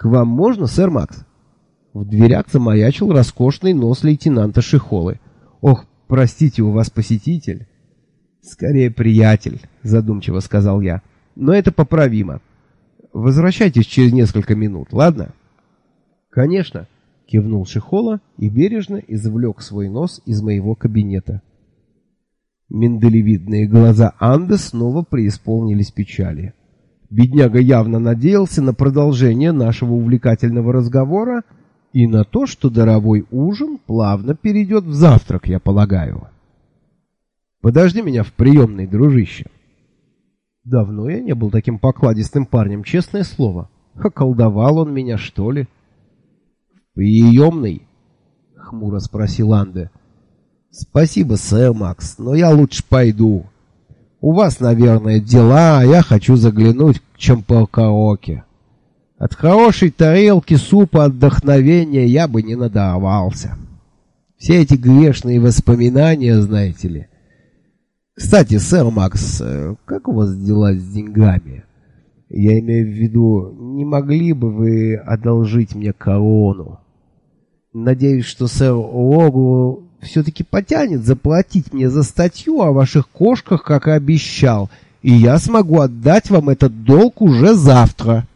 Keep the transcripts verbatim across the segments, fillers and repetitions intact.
«К вам можно, сэр Макс?» В дверях замаячил роскошный нос лейтенанта Шихолы. «Ох, простите, у вас посетитель». «Скорее приятель», — задумчиво сказал я. «Но это поправимо. Возвращайтесь через несколько минут, ладно?» «Конечно», — кивнул Шихола и бережно извлек свой нос из моего кабинета. Миндалевидные глаза Анды снова преисполнились печали. Бедняга явно надеялся на продолжение нашего увлекательного разговора и на то, что даровой ужин плавно перейдет в завтрак, я полагаю. «Подожди меня в приемной, дружище». Давно я не был таким покладистым парнем, честное слово. Околдовал он меня, что ли? «В приемной?» — хмуро спросил Анде. «Спасибо, сэр Макс, но я лучше пойду. У вас, наверное, дела, а я хочу заглянуть к Чампалкаоке. От хорошей тарелки супа отдохновения я бы не надорвался. Все эти грешные воспоминания, знаете ли. Кстати, сэр Макс, как у вас дела с деньгами? Я имею в виду, не могли бы вы одолжить мне корону? Надеюсь, что сэр Логу все-таки потянет заплатить мне за статью о ваших кошках, как и обещал, и я смогу отдать вам этот долг уже завтра».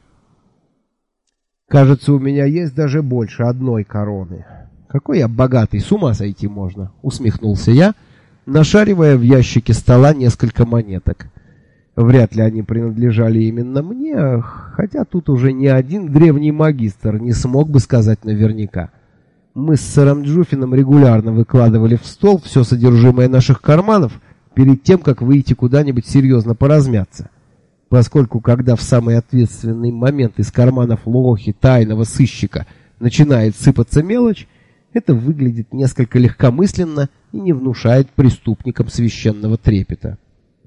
«Кажется, у меня есть даже больше одной короны. Какой я богатый, с ума сойти можно», — усмехнулся я, нашаривая в ящике стола несколько монеток. Вряд ли они принадлежали именно мне, хотя тут уже ни один древний магистр не смог бы сказать наверняка. Мы с сэром Джуфином регулярно выкладывали в стол все содержимое наших карманов перед тем, как выйти куда-нибудь серьезно поразмяться. Поскольку, когда в самый ответственный момент из карманов лохи тайного сыщика начинает сыпаться мелочь, это выглядит несколько легкомысленно и не внушает преступникам священного трепета.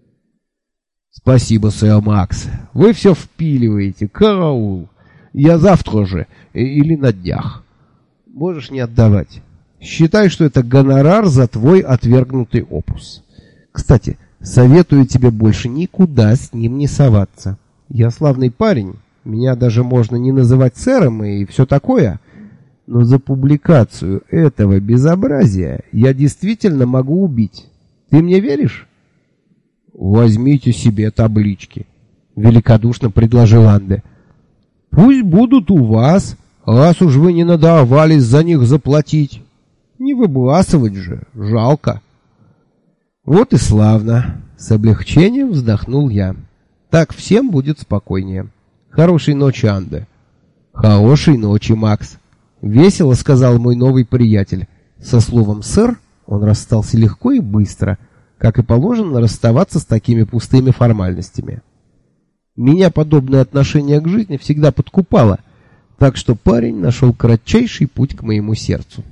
«Спасибо, сэр Макс. Вы все впиливаете. Караул. Я завтра же или на днях. Можешь не отдавать. Считай, что это гонорар за твой отвергнутый опус. Кстати, советую тебе больше никуда с ним не соваться. Я славный парень, меня даже можно не называть сэром и все такое, но за публикацию этого безобразия я действительно могу убить. Ты мне веришь?» «Возьмите себе таблички», — великодушно предложил Анде. «Пусть будут у вас, раз уж вы не надорвались за них заплатить. Не выбрасывать же, жалко». «Вот и славно», — с облегчением вздохнул я. «Так всем будет спокойнее. Хорошей ночи, Анде». «Хорошей ночи, Макс», — весело сказал мой новый приятель. Со словом «сэр» он расстался легко и быстро, как и положено расставаться с такими пустыми формальностями. Меня подобное отношение к жизни всегда подкупало, так что парень нашел кратчайший путь к моему сердцу.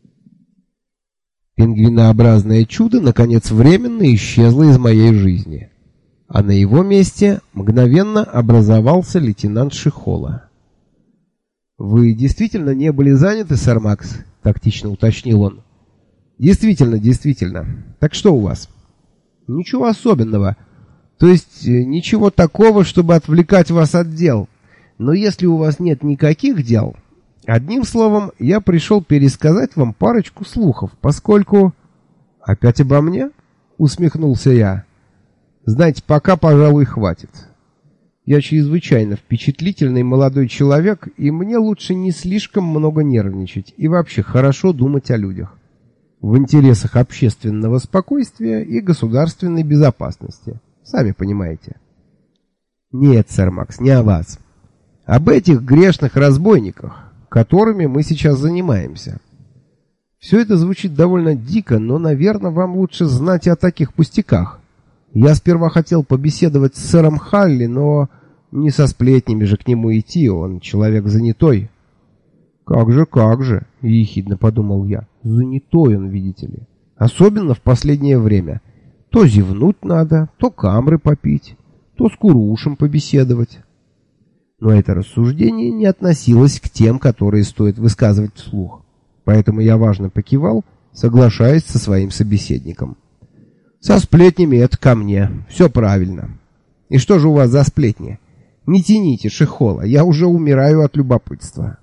Пингвинообразное чудо, наконец, временно исчезло из моей жизни, а на его месте мгновенно образовался лейтенант Шихола. «Вы действительно не были заняты, сэр Макс?» — тактично уточнил он. «Действительно, действительно. Так что у вас?» «Ничего особенного. То есть ничего такого, чтобы отвлекать вас от дел. Но если у вас нет никаких дел, одним словом, я пришел пересказать вам парочку слухов, поскольку...» «Опять обо мне?» — усмехнулся я. «Знаете, пока, пожалуй, хватит. Я чрезвычайно впечатлительный молодой человек, и мне лучше не слишком много нервничать и вообще хорошо думать о людях. В интересах общественного спокойствия и государственной безопасности. Сами понимаете». «Нет, сэр Макс, не о вас. Об этих грешных разбойниках, которыми мы сейчас занимаемся. Все это звучит довольно дико, но, наверное, вам лучше знать и о таких пустяках. Я сперва хотел побеседовать с сэром Халли, но не со сплетнями же к нему идти, он человек занятой». «Как же, как же», — ехидно подумал я. «Занятой он, видите ли. Особенно в последнее время. То зевнуть надо, то камры попить, то с курушем побеседовать». Но это рассуждение не относилось к тем, которые стоит высказывать вслух. Поэтому я важно покивал, соглашаясь со своим собеседником. «Со сплетнями это ко мне. Все правильно. И что же у вас за сплетни? Не тяните, Шихола, я уже умираю от любопытства.